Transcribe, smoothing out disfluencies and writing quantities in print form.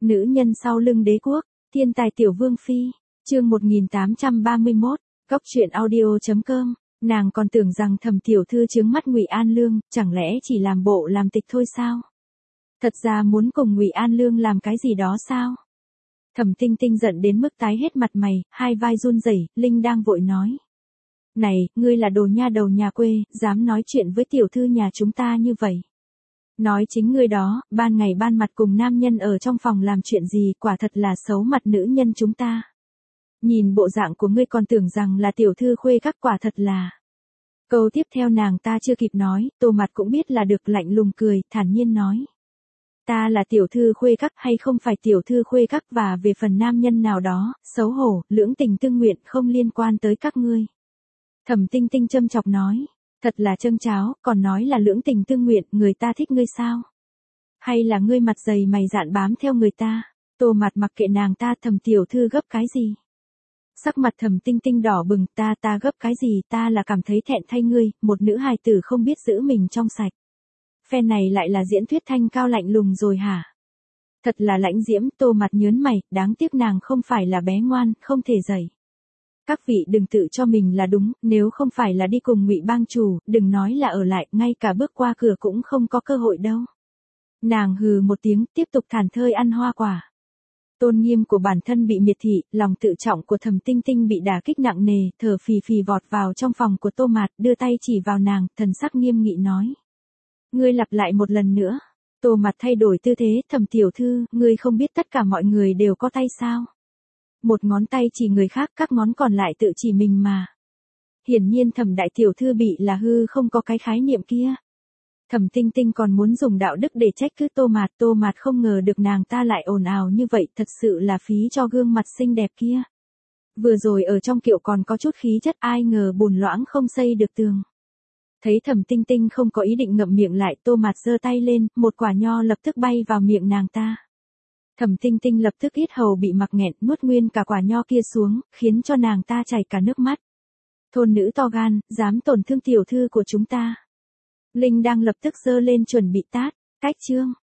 Nữ nhân sau lưng đế quốc, thiên tài tiểu vương phi, chương 1831, góc truyện audio.com, nàng còn tưởng rằng Thẩm tiểu thư chướng mắt Ngụy An Lương, chẳng lẽ chỉ làm bộ làm tịch thôi sao? Thật ra muốn cùng Ngụy An Lương làm cái gì đó sao? Thẩm Tinh Tinh giận đến mức tái hết mặt mày, hai vai run rẩy, Linh đang vội nói. Này, ngươi là đồ nha đầu nhà quê, dám nói chuyện với tiểu thư nhà chúng ta như vậy. Nói chính ngươi đó, ban ngày ban mặt cùng nam nhân ở trong phòng làm chuyện gì, quả thật là xấu mặt nữ nhân chúng ta. Nhìn bộ dạng của ngươi còn tưởng rằng là tiểu thư khuê các, quả thật là. Câu tiếp theo nàng ta chưa kịp nói, Tô Mặt cũng biết là được, lạnh lùng cười, thản nhiên nói. Ta là tiểu thư khuê các hay không phải tiểu thư khuê các, và về phần nam nhân nào đó, xấu hổ, lưỡng tình tương nguyện không liên quan tới các ngươi. Thẩm Tinh Tinh châm chọc nói. Thật là châng cháo, còn nói là lưỡng tình tương nguyện, người ta thích ngươi sao? Hay là ngươi mặt dày mày dạn bám theo người ta? Tô Mặt mặc kệ nàng ta, Thẩm tiểu thư gấp cái gì? Sắc mặt Thẩm Tinh Tinh đỏ bừng, ta gấp cái gì, ta là cảm thấy thẹn thay ngươi, một nữ hài tử không biết giữ mình trong sạch. Phen này lại là diễn thuyết thanh cao lạnh lùng rồi hả? Thật là lãnh diễm, Tô Mặt nhớn mày, đáng tiếc nàng không phải là bé ngoan, không thể dạy. Các vị đừng tự cho mình là đúng, nếu không phải là đi cùng Ngụy bang chủ, đừng nói là ở lại, ngay cả bước qua cửa cũng không có cơ hội đâu. Nàng hừ một tiếng, tiếp tục thản thơi ăn hoa quả. Tôn nghiêm của bản thân bị miệt thị, lòng tự trọng của Thẩm Tinh Tinh bị đả kích nặng nề, thở phì phì vọt vào trong phòng của Tô Mạt, đưa tay chỉ vào nàng, thần sắc nghiêm nghị nói. Ngươi lặp lại một lần nữa. Tô Mạt thay đổi tư thế, Thẩm tiểu thư, ngươi không biết tất cả mọi người đều có tay sao? Một ngón tay chỉ người khác, các ngón còn lại tự chỉ mình mà. Hiển nhiên Thẩm đại tiểu thư bị là hư không có cái khái niệm kia. Thẩm Tinh Tinh còn muốn dùng đạo đức để trách cứ Tô Mạt không ngờ được nàng ta lại ồn ào như vậy, thật sự là phí cho gương mặt xinh đẹp kia. Vừa rồi ở trong kiệu còn có chút khí chất, ai ngờ bùn loãng không xây được tường. Thấy Thẩm Tinh Tinh không có ý định ngậm miệng lại, Tô Mạt giơ tay lên, một quả nho lập tức bay vào miệng nàng ta. Thẩm Tinh Tinh lập tức yết hầu bị mặc nghẹn, nuốt nguyên cả quả nho kia xuống, khiến cho nàng ta chảy cả nước mắt. Thôn nữ to gan, dám tổn thương tiểu thư của chúng ta. Linh đang lập tức giơ lên chuẩn bị tát, cách chương.